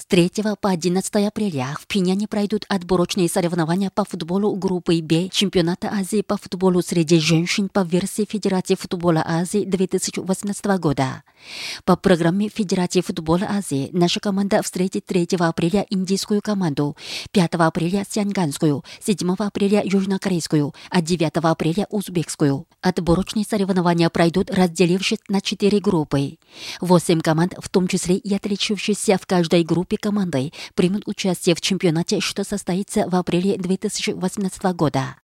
3 по 11 апреля в Пхеньяне пройдут отборочные соревнования по футболу группы «Б» чемпионата Азии по футболу среди женщин по версии Федерации футбола Азии 2018 года. По программе Федерации футбола Азии наша команда встретит 3 апреля индийскую команду, 5 апреля сианганскую, 7 апреля южнокорейскую, а 9 апреля узбекскую. Отборочные соревнования пройдут, разделившись на 4 группы. 8 команд, в том числе и отличившиеся в каждой группе команды, примут участие в чемпионате, что состоится в апреле 2018 года.